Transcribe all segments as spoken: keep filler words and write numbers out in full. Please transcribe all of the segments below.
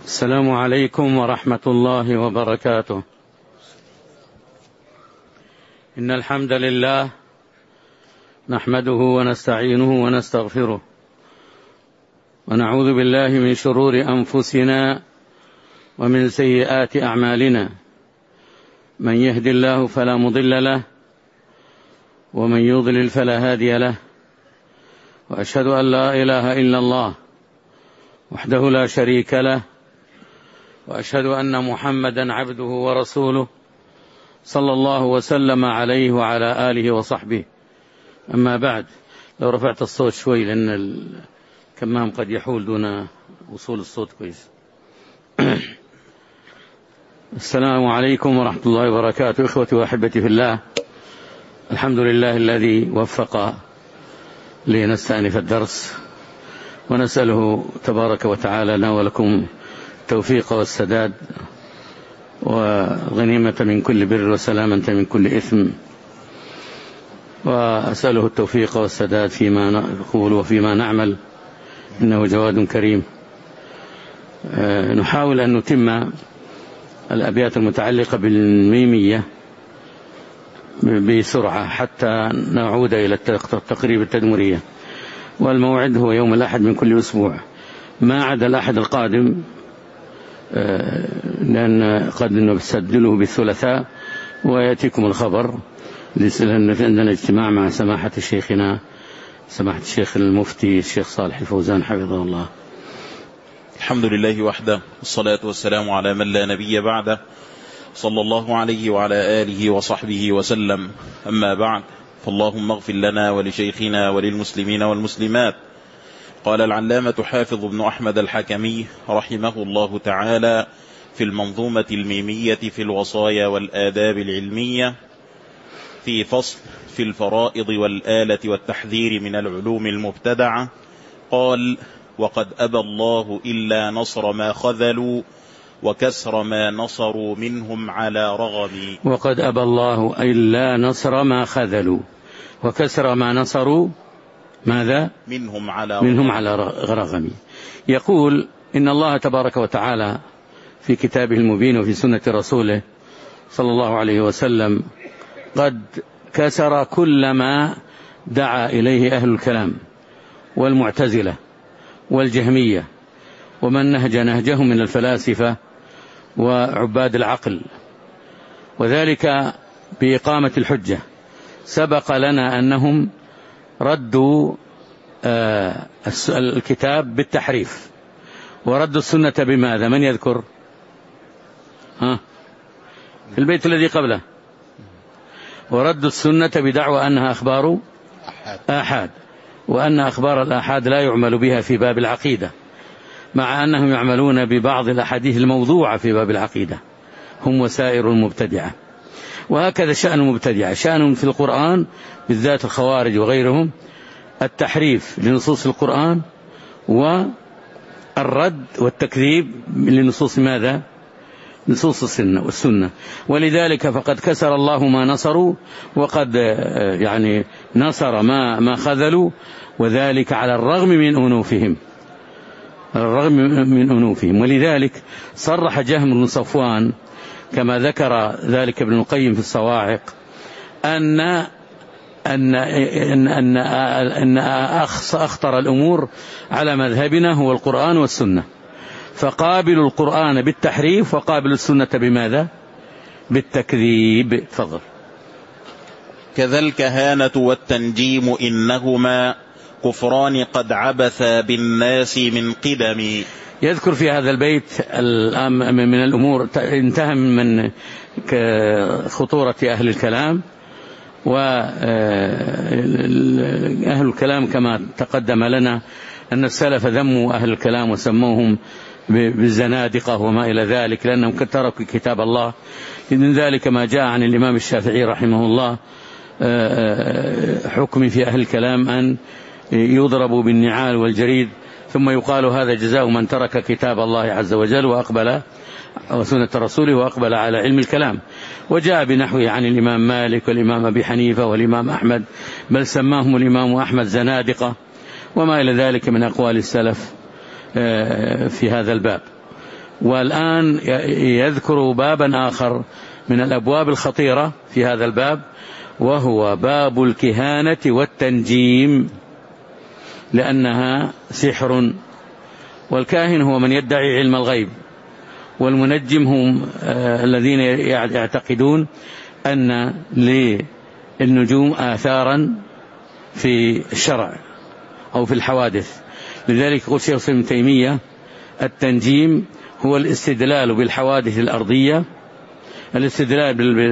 السلام عليكم ورحمة الله وبركاته. إن الحمد لله نحمده ونستعينه ونستغفره، ونعوذ بالله من شرور أنفسنا ومن سيئات أعمالنا. من يهد الله فلا مضل له، ومن يضلل فلا هادي له، وأشهد أن لا إله إلا الله وحده لا شريك له، وأشهد أن محمدا عبده ورسوله صلى الله وسلم عليه وعلى آله وصحبه. أما بعد، لو رفعت الصوت شوي لأن الكمام قد يحول دون وصول الصوت كويس. السلام عليكم ورحمة الله وبركاته. إخوتي وأحبتي في الله، الحمد لله الذي وفق لنستأنف الدرس، ونسأله تبارك وتعالى لنا ولكم التوفيق والسداد وغنيمة من كل بر وسلامة من كل إثم، وأسأله التوفيق والسداد فيما نقول وفيما نعمل، إنه جواد كريم. نحاول أن نتم الأبيات المتعلقة بالميمية بسرعة حتى نعود إلى التقريب التدمرية، والموعد هو يوم الأحد من كل أسبوع ما عدا الأحد القادم، لأن قد نسجله بالثلاثاء ويأتيكم الخبر، لأن عندنا اجتماع مع سماحة شيخنا سماحة الشيخ المفتي الشيخ صالح الفوزان حفظه الله. الحمد لله وحده، والصلاة والسلام على من لا نبي بعده، صلى الله عليه وعلى آله وصحبه وسلم. أما بعد، فاللهم اغفر لنا ولشيخنا وللمسلمين والمسلمات. قال العلامة حافظ بن أحمد الحكمي رحمه الله تعالى في المنظومة الميمية في الوصايا والآداب العلمية في فصل في الفرائض والآلة والتحذير من العلوم المبتدعة، قال: وقد أبى الله إلا نصر ما خذلوا وكسر ما نصروا منهم على رغم. وقد أبى الله إلا نصر ما خذلوا وكسر ما نصروا ماذا؟ منهم على منهم على رغم. يقول إن الله تبارك وتعالى في كتابه المبين وفي سنة رسوله صلى الله عليه وسلم قد كسر كل ما دعا إليه أهل الكلام والمعتزلة والجهمية ومن نهج نهجهم من الفلاسفة وعباد العقل، وذلك بإقامة الحجة. سبق لنا أنهم ردوا آه الكتاب بالتحريف، وردوا السنة بماذا؟ من يذكر؟ ها في البيت الذي قبله. وردوا السنة بدعوى أنها أخبار آحاد، وأن أخبار الآحاد لا يعمل بها في باب العقيدة، مع أنهم يعملون ببعض الأحاديث الموضوعة في باب العقيدة، هم وسائر المبتدعة. وهكذا شأن المبتدعة، شأنهم في القرآن بالذات الخوارج وغيرهم التحريف لنصوص القرآن والرد والتكذيب لنصوص ماذا؟ نصوص السنة والسنة. ولذلك فقد كسر الله ما نصروا، وقد يعني نصر ما ما خذلوا، وذلك على الرغم من أنوفهم الرغم من أنوفهم. ولذلك صرح جهم بن صفوان كما ذكر ذلك ابن القيم في الصواعق أن أن أن أن, أن أخطر الأمور على مذهبنا هو القرآن والسنة، فقابلوا القرآن بالتحريف وقابلوا السنة بماذا؟ بالتكذيب. فضل. كذا الكهانة والتنجيم إنهما كفران قد عبثا بالناس من قدم. يذكر في هذا البيت من الأمور انتهى من خطورة أهل الكلام، وأهل الكلام كما تقدم لنا أن السلف ذموا أهل الكلام وسموهم بالزنادقة وما إلى ذلك، لأنهم تركوا كتاب الله. من ذلك ما جاء عن الإمام الشافعي رحمه الله حكم في أهل الكلام أن يضربوا بالنعال والجريد، ثم يقال هذا جزاء من ترك كتاب الله عز وجل وأقبل وسنة رسوله وأقبل على علم الكلام. وجاء بنحوه عن الإمام مالك والإمام أبي حنيفة والإمام أحمد، بل سماهم الإمام أحمد زنادقة وما إلى ذلك من أقوال السلف في هذا الباب. والآن يذكر بابا آخر من الأبواب الخطيرة في هذا الباب، وهو باب الكهانة والتنجيم، لأنها سحر. والكاهن هو من يدعي علم الغيب، والمنجم هم الذين يعتقدون أن للنجوم آثارا في الشرع أو في الحوادث. لذلك يقول شيخ الإسلام ابن تيمية: التنجيم هو الاستدلال بالحوادث الأرضية، الاستدلال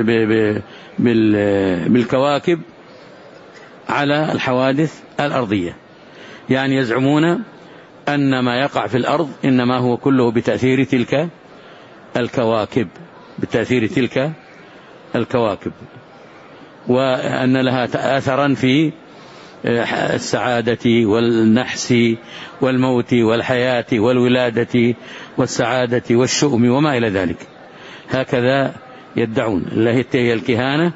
بالكواكب على الحوادث الأرضية. يعني يزعمون أن ما يقع في الأرض إنما هو كله بتأثير تلك الكواكب، بتأثير تلك الكواكب، وأن لها أثرا في السعادة والنحس والموت والحياة والولادة والسعادة والشؤم وما إلى ذلك. هكذا يدعون. الله هي الكهانة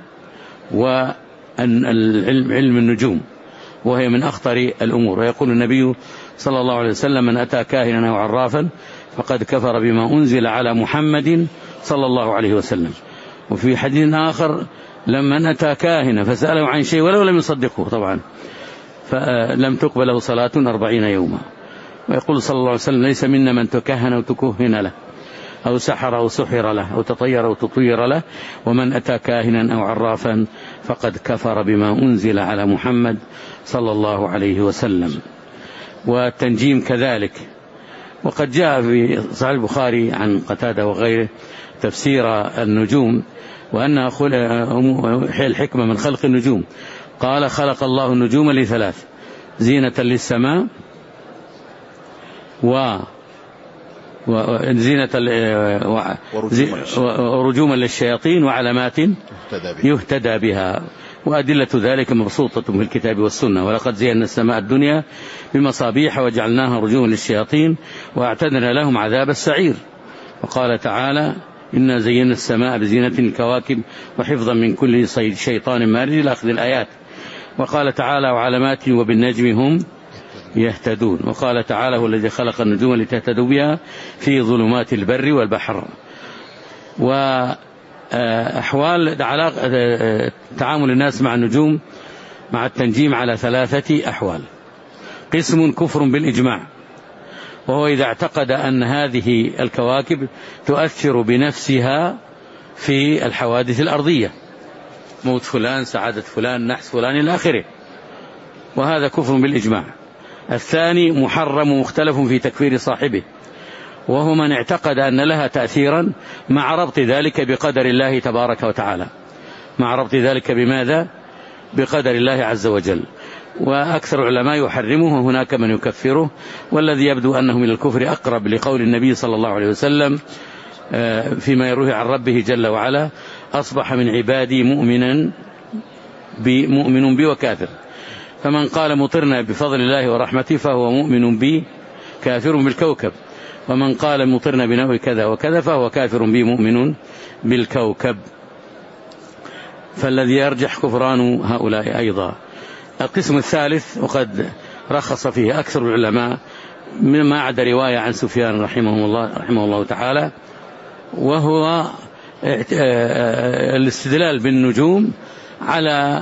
وعلم النجوم، وهي من أخطر الأمور. ويقول النبي صلى الله عليه وسلم: من أتى كاهنا أو عرافا فقد كفر بما أنزل على محمد صلى الله عليه وسلم. وفي حديث آخر: لما أتى كاهنا فسأله عن شيء ولو لم يصدقه طبعا فلم تقبل له صلاة أربعين يوما. ويقول صلى الله عليه وسلم: ليس منا من تكهن أو تكهن له أو سحر أو سحر له أو تطير أو تطير له، ومن أتى كاهنا أو عرافا فقد كفر بما أنزل على محمد صلى الله عليه وسلم. والتنجيم كذلك. وقد جاء في صحيح البخاري عن قتادة وغيره تفسير النجوم، وأنها الحكمة من خلق النجوم. قال: خلق الله النجوم لثلاث: زينة للسماء، و وزينة ورجوما للشياطين، وعلامات يهتدى بها. وأدلة ذلك مبسوطة في الكتاب والسنة. ولقد زينا السماء الدنيا بمصابيح وجعلناها رجوما للشياطين وأعتدنا لهم عذاب السعير. وقال تعالى: إنا زينا السماء بزينة الكواكب وحفظا من كل شيطان مارد إلى آخر الآيات. وقال تعالى: وعلامات وبالنجم هم يهتدون. وقال تعالى: هو الذي خلق النجوم لتهتدوا بها في ظلمات البر والبحر. وأحوال تعامل الناس مع النجوم مع التنجيم على ثلاثة أحوال. قسم كفر بالإجماع، وهو إذا اعتقد أن هذه الكواكب تؤثر بنفسها في الحوادث الأرضية، موت فلان، سعادة فلان، نحس فلان إلى آخره، وهذا كفر بالإجماع. الثاني محرم مختلف في تكفير صاحبه، وهو من اعتقد أن لها تأثيرا مع ربط ذلك بقدر الله تبارك وتعالى، مع ربط ذلك بماذا؟ بقدر الله عز وجل. وأكثر العلماء يحرمه، وهناك من يكفره، والذي يبدو أنه من الكفر أقرب لقول النبي صلى الله عليه وسلم فيما يروي عن ربه جل وعلا: أصبح من عبادي مؤمنا بمؤمن بي وكافر، فمن قال مطرنا بفضل الله ورحمته فهو مؤمن بي كافر بالكوكب، ومن قال مطرنا بنوع كذا وكذا فهو كافر بي مؤمن بالكوكب. فالذي يرجح كفران هؤلاء أيضا. القسم الثالث، وقد رخص فيه أكثر العلماء ما عدا رواية عن سفيان رحمه الله, رحمه الله تعالى، وهو الاستدلال بالنجوم على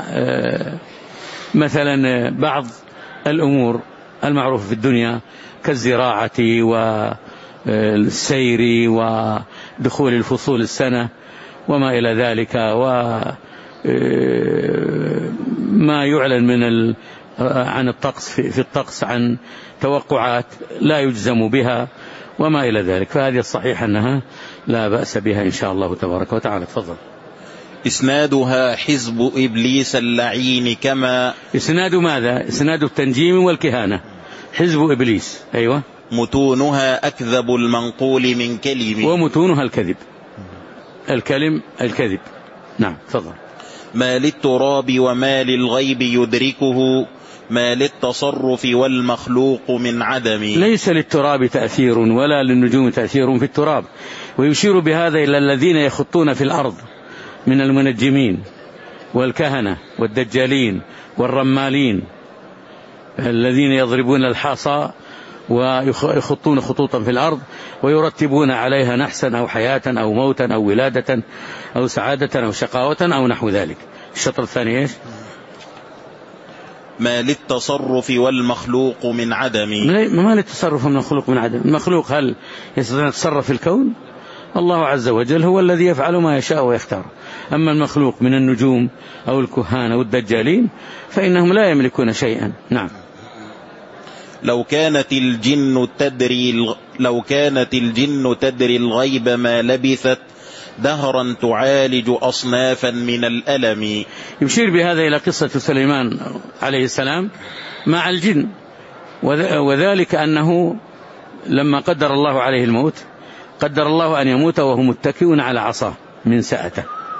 مثلا بعض الأمور المعروفة في الدنيا كالزراعة والسير ودخول الفصول السنة وما إلى ذلك، وما يعلن من عن الطقس في الطقس عن توقعات لا يجزم بها وما إلى ذلك. فهذه الصحيح أنها لا بأس بها إن شاء الله تبارك وتعالى. تفضل. إسنادها حزب إبليس اللعين. كما إسناد ماذا؟ إسناد التنجيم والكهانة، حزب إبليس. أيوة. متونها أكذب المنقول من كلم. ومتونها الكذب، الكلم الكذب. نعم. تفضل. ما للتراب وما للغيب يدركه، ما للتصرف والمخلوق من عدم. ليس للتراب تأثير ولا للنجوم تأثير في التراب. ويشير بهذا إلى الذين يخطون في الأرض من المنجمين والكهنة والدجالين والرمالين الذين يضربون الحصى ويخطون خطوطا في الأرض ويرتبون عليها نحسا أو حياة أو موتا أو ولادة أو سعادة أو شقاوة أو نحو ذلك. الشطر الثاني إيش؟ ما للتصرف والمخلوق من عدم. ما للتصرف والمخلوق من عدم. المخلوق هل يستطيع أن يتصرف في الكون؟ الله عز وجل هو الذي يفعل ما يشاء ويختار. أما المخلوق من النجوم أو الكهان أو الدجالين فإنهم لا يملكون شيئا. نعم. لو كانت الجن تدري لو كانت الجن تدري الغيب ما لبثت دهرا تعالج أصنافا من الألم. يشير بهذا إلى قصة سليمان عليه السلام مع الجن، وذلك أنه لما قدر الله عليه الموت قدر الله أن يموت وهو متكئ على عصاه من سأته،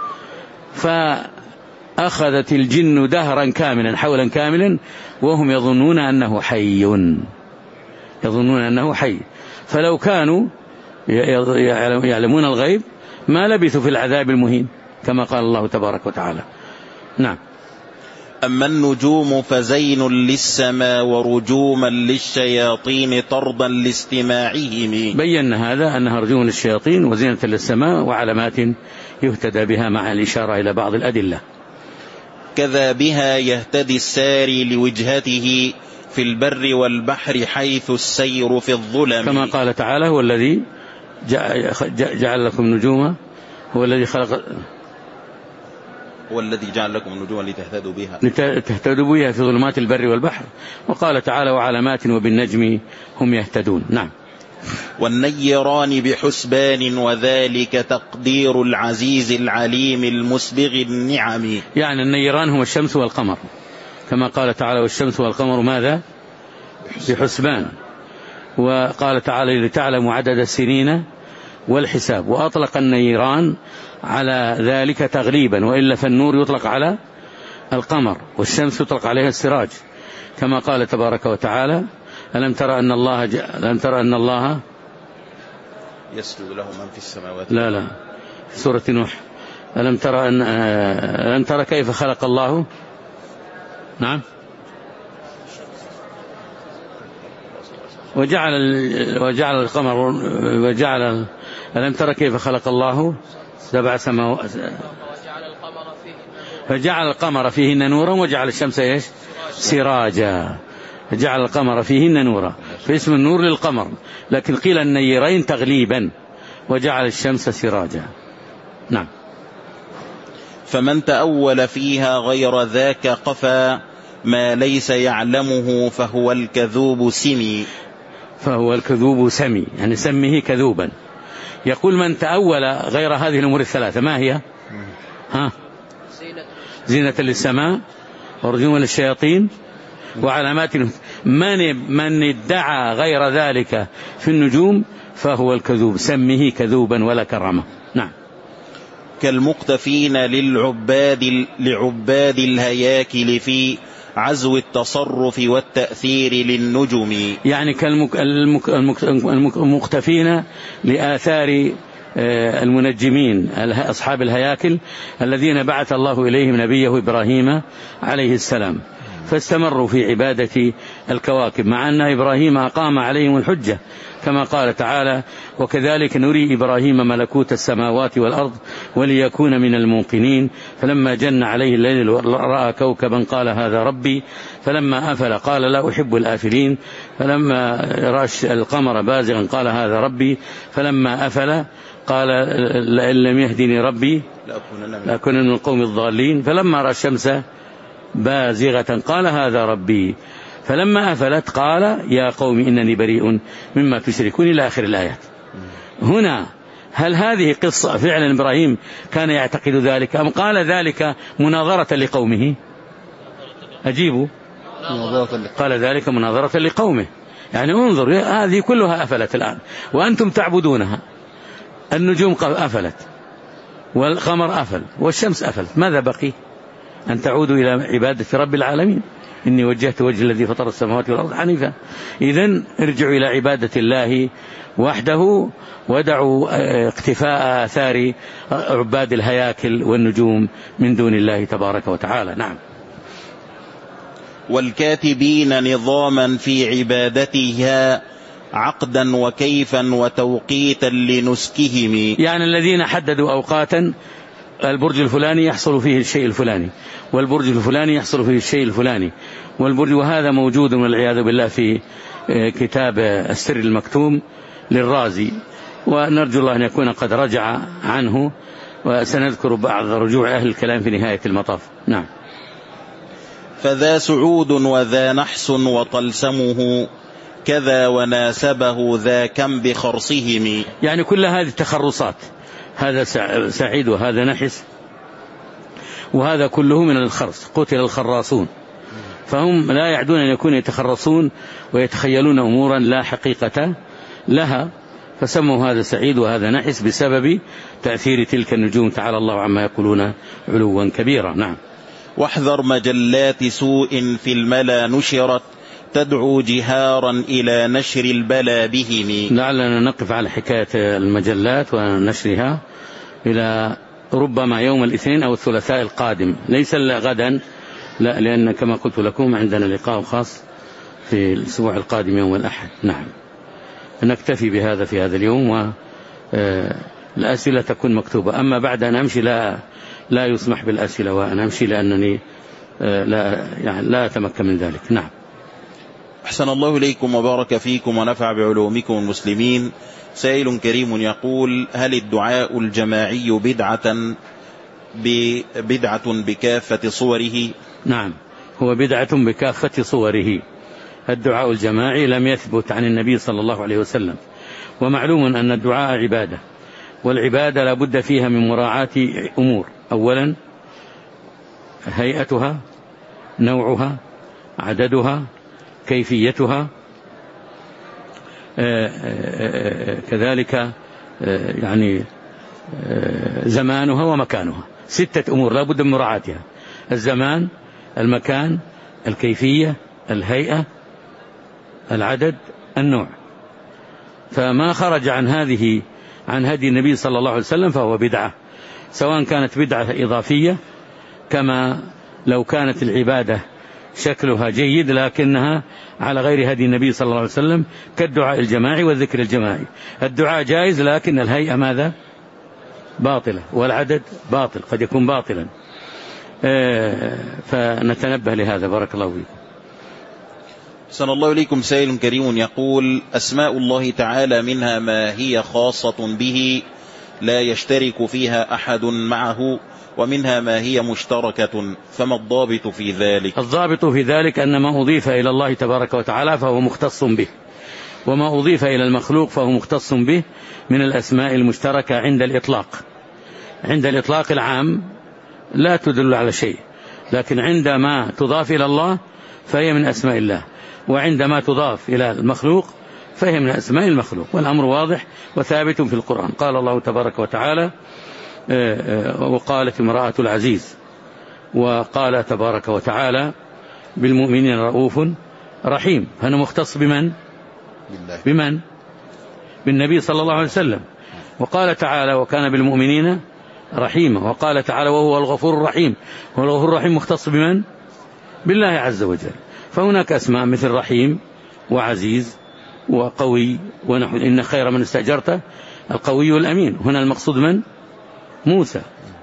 فأخذت الجن دهرا كاملا حولا كاملا وهم يظنون أنه حي يظنون أنه حي فلو كانوا يعلمون الغيب ما لبثوا في العذاب المهين كما قال الله تبارك وتعالى. نعم. أما النجوم فزين للسماء ورجوما للشياطين طردا لاستماعهم. بينا هذا أنها رجوم للشياطين وزينة للسماء وعلامات يهتدى بها مع الإشارة إلى بعض الأدلة. كذا بها يهتدي الساري لوجهته في البر والبحر حيث السير في الظلم. كما قال تعالى هو الذي جعل لكم نجوما هو الذي خلق هو الذي جعل لكم النجوم لتهتدوا بها لتهتدوا بها في ظلمات البر والبحر. وقال تعالى وعلامات وبالنجم هم يهتدون. نعم. والنيران بحسبان وذلك تقدير العزيز العليم المسبغ النعم. يعني النيران هم الشمس والقمر كما قال تعالى والشمس والقمر ماذا؟ بحسبان. وقال تعالى لتعلموا عدد السنين والحساب. وأطلق النيران على ذلك تغليبا، وإلا فالنور يطلق على القمر والشمس يطلق عليها السراج كما قال تبارك وتعالى ألم ترى أن الله ج... ألم ترى أن الله يسجد له من في السماوات. لا لا في سورة نوح ألم ترى أن ألم ترى كيف خلق الله. نعم. وجعل وجعل القمر وجعل ألم ترى كيف خلق الله سبع سماوات فجعل القمر فيهن نورا وجعل الشمس ايش؟ سراجا. جعل القمر فيهن نورا فاسم النور للقمر، لكن قيل النيرين تغليبا وجعل الشمس سراجا. نعم. فمن تأول فيها غير ذاك قفا ما ليس يعلمه فهو الكذوب سمي. فهو الكذوب سمي يعني سمه كذوبا. يقول من تأول غير هذه الأمور الثلاثة ما هي؟ ها؟ زينة للسماء ورجوما للشياطين وعلامات. من من ادعى غير ذلك في النجوم فهو الكذوب سمه كذوبا ولا كرمه. نعم. كالمقتفين للعباد لعباد الهياكل في عزو التصرف والتأثير للنجم. يعني كالمقتفين لآثار المنجمين أصحاب الهياكل الذين بعث الله إليهم نبيه إبراهيم عليه السلام فاستمروا في عبادة الكواكب مع أن إبراهيم أقام عليهم الحجة كما قال تعالى وكذلك نري إبراهيم ملكوت السماوات والأرض وليكون من الموقنين فلما جن عليه الليل رأى كوكبا قال هذا ربي فلما أفل قال لا أحب الآفلين فلما رأى القمر بازغا قال هذا ربي فلما أفل قال لئن لم يهدني ربي لأكون من القوم الضالين فلما رأى الشمس بازغة قال هذا ربي فلما أفلت قال يا قوم إنني بريء مما تشركون إلى آخر الآيات. هنا هل هذه قصة فعلا إبراهيم كان يعتقد ذلك أم قال ذلك مناظرة لقومه؟ أجيبوا. قال ذلك مناظرة لقومه يعني انظر هذه كلها أفلت الآن وأنتم تعبدونها. النجوم أفلت والقمر أفل والشمس أفلت ماذا بقي؟ أن تعودوا إلى عبادة رب العالمين. إني وجهت وجه الذي فطر السماوات والأرض حنيفا. إذن ارجعوا إلى عبادة الله وحده ودعوا اقتفاء آثار عباد الهياكل والنجوم من دون الله تبارك وتعالى. نعم. والكاتبين نظاما في عبادتها عقدا وكيفا وتوقيتا لنسكهم. يعني الذين حددوا أوقاتا، البرج الفلاني يحصل فيه الشيء الفلاني، والبرج الفلاني يحصل فيه الشيء الفلاني، والبرج، وهذا موجود والعياذ بالله في كتاب السر المكتوم للرازي، ونرجو الله أن يكون قد رجع عنه، وسنذكر بعض رجوع أهل الكلام في نهاية المطاف. نعم. فذا سعود وذا نحس وطلسمه كذا وناسبه ذا كم بخرصهم. يعني كل هذه التخرصات، هذا سعيد وهذا نحس وهذا كله من الخرص، قتل الخراصون، فهم لا يعدون أن يكونوا يتخرصون ويتخيلون أمورا لا حقيقة لها، فسموا هذا سعيد وهذا نحس بسبب تأثير تلك النجوم، تعالى الله عما يقولون علوا كبيرا. نعم. واحذر مجلات سوء في الملا نشرت تدعو جهارا إلى نشر البلا بهم. لعلنا نقف على حكاية المجلات ونشرها إلى ربما يوم الاثنين أو الثلاثاء القادم، ليس غدا، لا، لأن كما قلت لكم عندنا لقاء خاص في الأسبوع القادم يوم الأحد. نعم. نكتفي بهذا في هذا اليوم، والأسئلة تكون مكتوبة. أما بعد أن أمشي لا لا يسمح بالأسئلة وأن أمشي، لأنني لا يعني لا أتمكن من ذلك. نعم. أحسن الله إليكم وبارك فيكم ونفع بعلومكم المسلمين. سائل كريم يقول: هل الدعاء الجماعي بدعة بدعة بكافة صوره؟ نعم، هو بدعة بكافة صوره. الدعاء الجماعي لم يثبت عن النبي صلى الله عليه وسلم، ومعلوم أن الدعاء عبادة، والعبادة لا بد فيها من مراعاة أمور: أولا هيئتها، نوعها، عددها، كيفيتها، كذلك يعني زمانها ومكانها. ستة أمور لا بد من مراعاتها: الزمان، المكان، الكيفية، الهيئة، العدد، النوع. فما خرج عن هذه عن هدي النبي صلى الله عليه وسلم فهو بدعة، سواء كانت بدعة إضافية، كما لو كانت العبادة شكلها جيد لكنها على غير هدي النبي صلى الله عليه وسلم، كالدعاء الجماعي والذكر الجماعي. الدعاء جائز لكن الهيئة ماذا؟ باطلة، والعدد باطل، قد يكون باطلا. فنتنبه لهذا. بارك الله فيكم. أحسن الله إليكم. سائل كريم يقول: أسماء الله تعالى منها ما هي خاصة به لا يشترك فيها أحد معه، ومنها ما هي مشتركة، فما الضابط في ذلك؟ الضابط في ذلك أن ما أضيف إلى الله تبارك وتعالى فهو مختص به، وما أضيف إلى المخلوق فهو مختص به من الأسماء المشتركة عند الإطلاق. عند الإطلاق العام لا تدل على شيء، لكن عندما تضاف إلى الله فهي من أسماء الله، وعندما تضاف إلى المخلوق فهي من أسماء المخلوق، والأمر واضح وثابت في القرآن. قال الله تبارك وتعالى: وقالت امرأة العزيز، وقال تبارك وتعالى: بالمؤمنين رؤوف رحيم. فأنا مختص بمن؟ بمن؟ بالنبي صلى الله عليه وسلم. وقال تعالى: وكان بالمؤمنين رحيما. وقال تعالى: وهو الغفور الرحيم. والغفور الرحيم مختص بمن؟ بالله عز وجل. فهناك أسماء مثل رحيم وعزيز وقوي ونحو إن خير من استأجرته القوي الأمين. هنا المقصود من؟ موسى.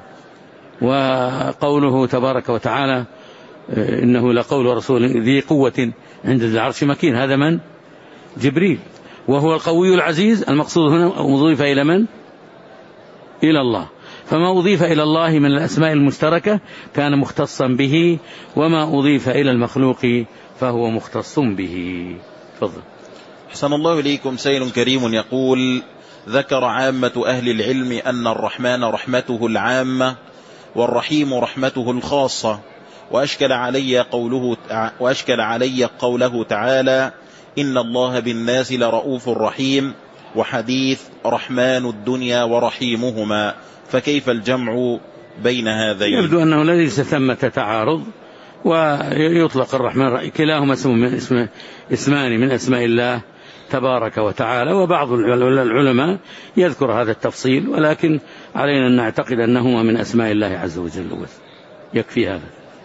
وقوله تبارك وتعالى: إنه لقول رسول ذي قوة عند ذي العرش مكين. هذا من؟ جبريل. وهو القوي العزيز، المقصود هنا أضيف إلى من؟ إلى الله. فما أضيف إلى الله من الأسماء المشتركة كان مختصا به، وما أضيف إلى المخلوق فهو مختص به. تفضل. أحسن الله إليكم. سائل كريم يقول: ذكر عامة أهل العلم أن الرحمن رحمته العامة والرحيم رحمته الخاصة، وأشكل علي قوله وأشكل علي قوله تعالى: إن الله بالناس لرؤوف رحيم، وحديث رحمن الدنيا ورحيمهما، فكيف الجمع بين هذين؟ يبدو أنه ليس ثمة تعارض، ويطلق الرحمن كلاهما اسم اسمان من أسماء الله تبارك وتعالى، وبعض العلماء يذكر هذا التفصيل، ولكن علينا أن نعتقد أنهما من أسماء الله عز وجل. يكفي هذا.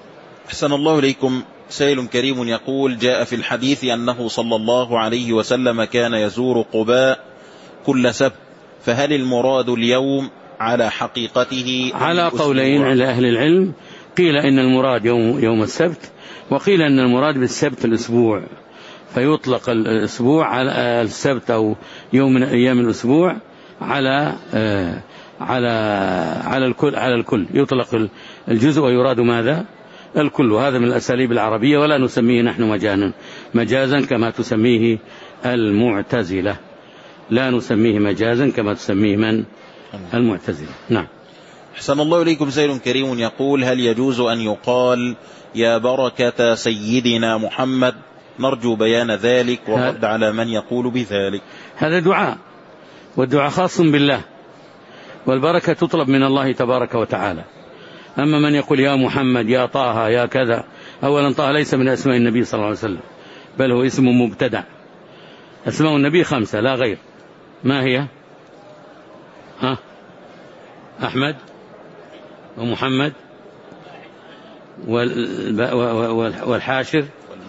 أحسن الله إليكم. سائل كريم يقول: جاء في الحديث أنه صلى الله عليه وسلم كان يزور قباء كل سبت، فهل المراد اليوم على حقيقته؟ على قولين عند أهل العلم، قيل إن المراد يوم, يوم السبت، وقيل أن المراد بالسبت الأسبوع، فيطلق الأسبوع على السبت أو يوم من أيام الأسبوع على على على الكل على الكل يطلق الجزء ويراد ماذا؟ الكل. وهذا من الأساليب العربية، ولا نسميه نحن مجانا مجازا كما تسميه المعتزلة، لا نسميه مجازا كما تسميه من؟ المعتزلة. نعم. أحسن الله إليكم. سائل كريم يقول: هل يجوز أن يقال يا بركة سيدنا محمد؟ نرجو بيان ذلك ورد على من يقول بذلك. هذا دعاء، والدعاء خاص بالله، والبركة تطلب من الله تبارك وتعالى. أما من يقول يا محمد يا طه يا كذا، أولا طه ليس من أسماء النبي صلى الله عليه وسلم، بل هو اسم مبتدع. أسماء النبي خمسة لا غير. ما هي؟ ها؟ أحمد ومحمد والحاشر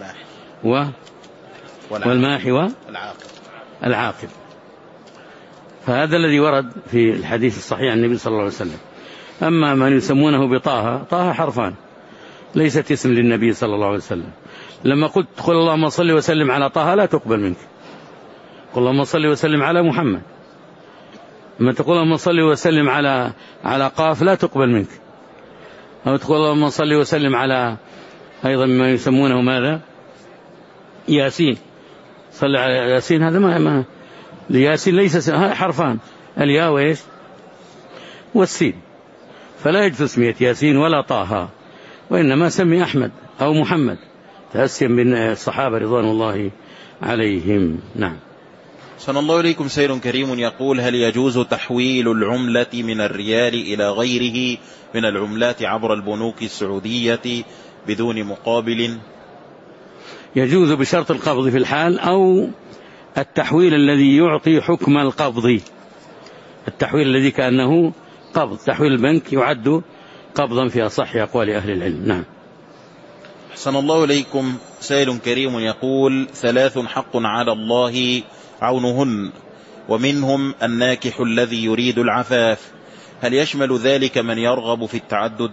والماحي والعاقب. فهذا الذي ورد في الحديث الصحيح عن النبي صلى الله عليه وسلم. أما من يسمونه بطه، طه حرفان، ليست اسم للنبي صلى الله عليه وسلم. لما قلت قل اللهم صل وسلم على طه لا تقبل منك، قل اللهم صل وسلم على محمد. لما تقول اللهم صل وسلم على على قاف لا تقبل منك. أو تقول اللهم صل وسلم على أيضا ما يسمونه ماذا؟ ياسين، صل على ياسين، هذا ما ما لياسين ليس حرفان، الياء وإيش والسين، فلا يجوز تسمية ياسين ولا طه، وإنما سمي أحمد أو محمد تأسيا بالصحابة رضوان الله عليهم. نعم. صلى الله إليكم. سائل كريم يقول: هل يجوز تحويل العملة من الريال إلى غيره من العملات عبر البنوك السعودية بدون مقابل؟ يجوز بشرط القبض في الحال، أو التحويل الذي يعطي حكم القبض، التحويل الذي كأنه قبض، تحويل البنك يعد قبضا في أصح أقوال أهل العلم. نعم. أحسن الله إليكم. سائل كريم يقول: ثلاث حق على الله عونهن، ومنهم الناكح الذي يريد العفاف، هل يشمل ذلك من يرغب في التعدد؟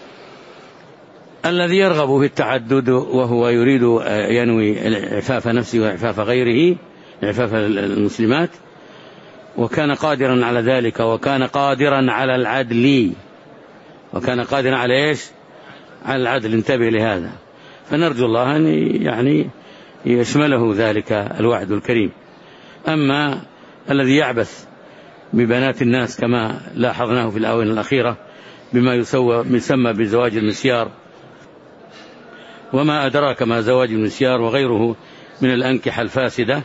الذي يرغب في التعدد وهو يريد ينوي إعفاف نفسه وإعفاف غيره، إعفاف المسلمات، وكان قادرا على ذلك، وكان قادرا على العدل، وكان قادرا على إيش؟ على العدل. انتبه لهذا، فنرجو الله أن يعني يشمله ذلك الوعد الكريم. أما الذي يعبث ببنات الناس كما لاحظناه في الآونة الأخيرة بما يسوى يسمى بزواج المسيار، وما أدراك ما زواج المسيار وغيره من الأنكحة الفاسدة،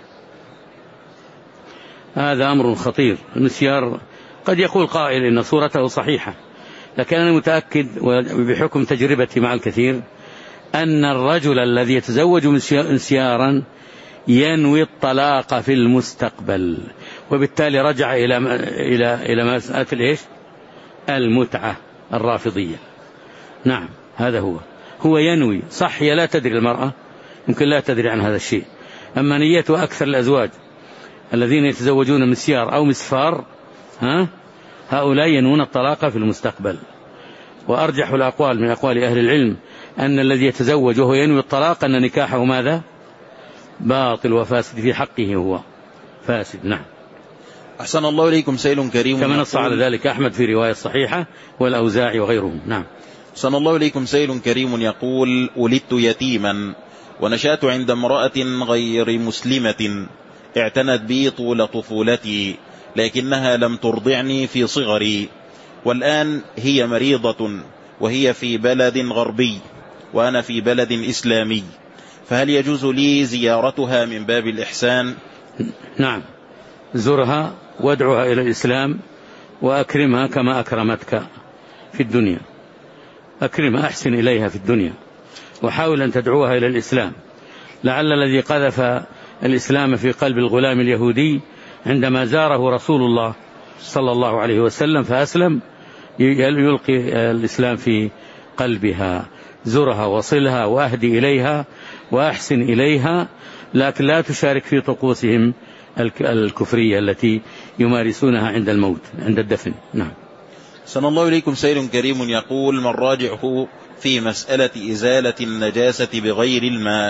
هذا أمر خطير. المسيار قد يقول قائل إن صورته صحيحة، لكن أنا متأكد وبحكم تجربتي مع الكثير أن الرجل الذي يتزوج مسيارا ينوي الطلاق في المستقبل، وبالتالي رجع إلى إلى إلى مسألة الإيش؟ المتعة الرافضية. نعم، هذا هو هو ينوي. صح، هي لا تدري المرأة، يمكن لا تدري عن هذا الشيء، أما نيته أكثر الأزواج الذين يتزوجون مسيار أو مسفار، ها هؤلاء ينوون الطلاق في المستقبل. وأرجح الأقوال من أقوال أهل العلم أن الذي يتزوج وهو ينوي الطلاق أن نكاحه ماذا؟ باطل وفاسد، في حقه هو فاسد. نعم. أحسن الله إليكم. سائل كريم كما نص على ذلك أحمد في رواية صحيحة والأوزاعي وغيرهم. نعم. أحسن الله إليكم. سائل كريم يقول: ولدت يتيما ونشأت عند امرأة غير مسلمة اعتنت بي طول طفولتي، لكنها لم ترضعني في صغري، والآن هي مريضة وهي في بلد غربي وأنا في بلد إسلامي، فهل يجوز لي زيارتها من باب الإحسان؟ نعم، زرها وادعوها إلى الإسلام، وأكرمها كما أكرمتك في الدنيا. أكرمها، أحسن إليها في الدنيا، وحاول أن تدعوها إلى الإسلام. لعل الذي قذف الإسلام في قلب الغلام اليهودي عندما زاره رسول الله صلى الله عليه وسلم فأسلم يلقي الإسلام في قلبها. زرها وصلها وأهدي إليها وأحسن إليها، لكن لا تشارك في طقوسهم الكفرية التي يمارسونها عند الموت عند الدفن. نعم. سن الله إليكم سائل كريم يقول: من راجعه في مسألة إزالة النجاسة بغير الماء؟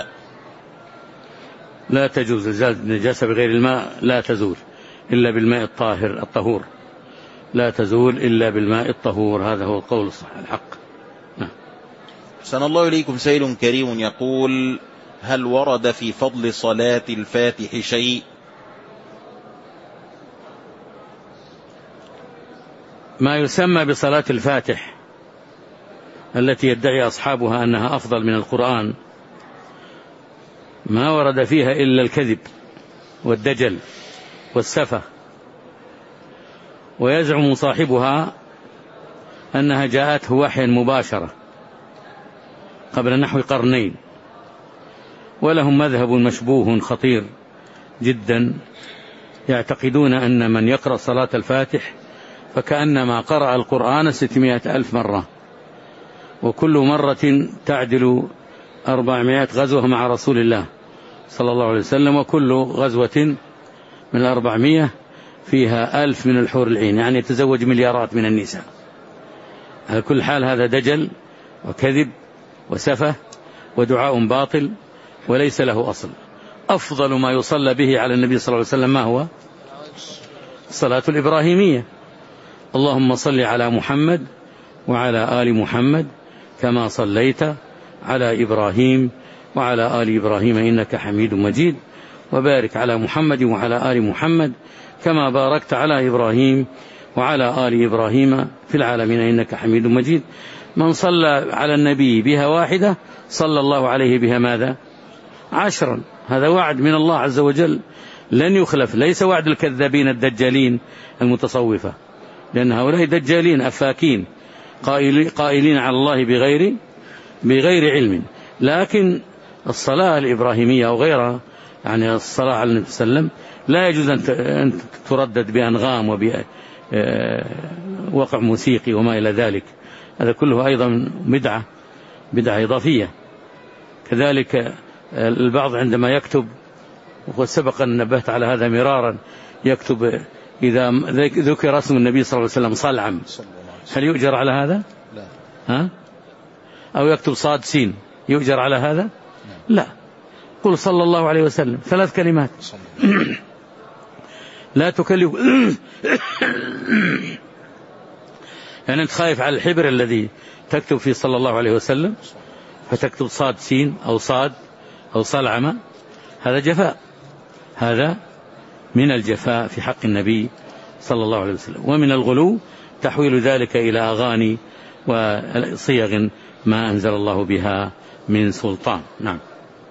لا تجوز إزالة النجاسة بغير الماء، لا تزول إلا بالماء الطاهر الطهور، لا تزول إلا بالماء الطهور، هذا هو القول الصح الحق. نعم. سن الله إليكم سائل كريم يقول: هل ورد في فضل صلاة الفاتح شيء؟ ما يسمى بصلاة الفاتح التي يدعي أصحابها أنها أفضل من القرآن ما ورد فيها إلا الكذب والدجل والسفة، ويزعم صاحبها أنها جاءته وحيا مباشرة قبل نحو قرنين، ولهم مذهب مشبوه خطير جدا، يعتقدون أن من يقرأ صلاة الفاتح فكأنما قرأ القرآن ستمائة ألف مرة، وكل مرة تعدل أربعمائة غزوة مع رسول الله صلى الله عليه وسلم، وكل غزوة من الأربعمائة فيها ألف من الحور العين، يعني يتزوج مليارات من النساء. على كل حال هذا دجل وكذب وسفة ودعاء باطل وليس له أصل. أفضل ما يصلى به على النبي صلى الله عليه وسلم ما هو؟ الصلاة الإبراهيمية: اللهم صل على محمد وعلى آل محمد كما صليت على إبراهيم وعلى آل إبراهيم إنك حميد مجيد، وبارك على محمد وعلى آل محمد كما باركت على إبراهيم وعلى آل إبراهيم في العالمين إنك حميد مجيد. من صلى على النبي بها واحدة صلى الله عليه بها ماذا؟ عشرا. هذا وعد من الله عز وجل لن يخلف، ليس وعد الكذابين الدجالين المتصوفة، لأن هؤلاء دجالين أفاكين قائلين على الله بغير بغير علم. لكن الصلاة الإبراهيمية أو غيرها، يعني الصلاة على النبي صلى الله عليه وسلم، لا يجوز أن تردد بأنغام وبوقع موسيقي وما إلى ذلك، هذا كله أيضا بدعة بدعة إضافية. كذلك البعض عندما يكتب، وقد سبق أن نبهت على هذا مرارا، يكتب إذا ذكر اسم النبي صلى الله عليه وسلم صلعم، هل يؤجر على هذا؟ لا. ها؟ أو يكتب صاد سين، يؤجر على هذا؟ لا. قل صلى الله عليه وسلم، ثلاث كلمات لا تكلف. يعني أنت خايف على الحبر الذي تكتب فيه صلى الله عليه وسلم فتكتب صاد سين أو صاد أو صلعمة، هذا جفاء، هذا من الجفاء في حق النبي صلى الله عليه وسلم. ومن الغلو تحويل ذلك إلى أغاني وصيغ ما أنزل الله بها من سلطان. نعم.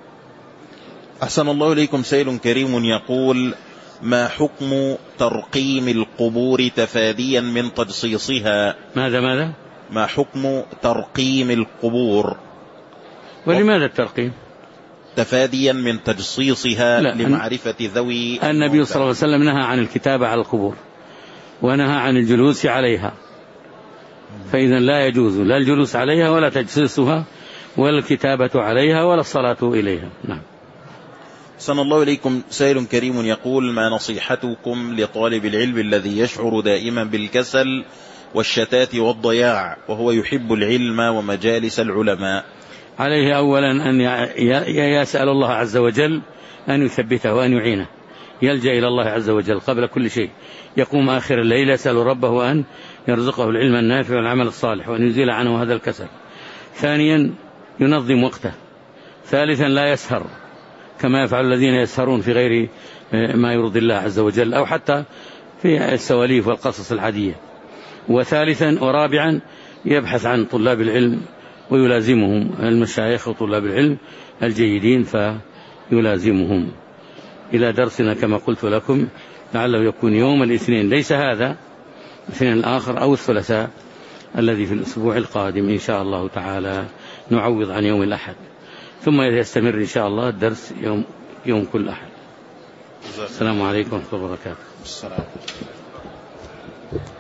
أحسن الله إليكم سائل كريم يقول: ما حكم ترقيم القبور تفاديا من تجصيصها؟ ماذا ماذا؟ ما حكم ترقيم القبور؟ ولماذا الترقيم؟ تفاديا من تجصيصها لمعرفة ذوي. النبي صلى الله عليه وسلم نهى عن الكتابة على القبور ونهى عن الجلوس عليها، فإذا لا يجوز لا الجلوس عليها ولا تجصيصها ولا الكتابة عليها ولا الصلاة إليها. نعم. صلى الله إليكم سائل كريم يقول: ما نصيحتكم لطالب العلم الذي يشعر دائما بالكسل والشتات والضياع وهو يحب العلم ومجالس العلماء؟ عليه أولا أن يسأل الله عز وجل أن يثبته وأن يعينه، يلجأ إلى الله عز وجل قبل كل شيء، يقوم آخر الليل يسأل ربه أن يرزقه العلم النافع والعمل الصالح وأن يزيل عنه هذا الكسل. ثانيا ينظم وقته. ثالثا لا يسهر كما يفعل الذين يسهرون في غير ما يرضي الله عز وجل أو حتى في السواليف والقصص العادية. وثالثا ورابعا يبحث عن طلاب العلم ويلازمهم، المشايخ وطلاب العلم الجيدين فيلازمهم. إلى درسنا كما قلت لكم لعله يكون يوم الاثنين، ليس هذا الاثنين الآخر أو الثلاثاء الذي في الأسبوع القادم إن شاء الله تعالى، نعوض عن يوم الأحد، ثم يستمر إن شاء الله الدرس يوم, يوم كل أحد. السلام عليكم ورحمة الله وبركاته.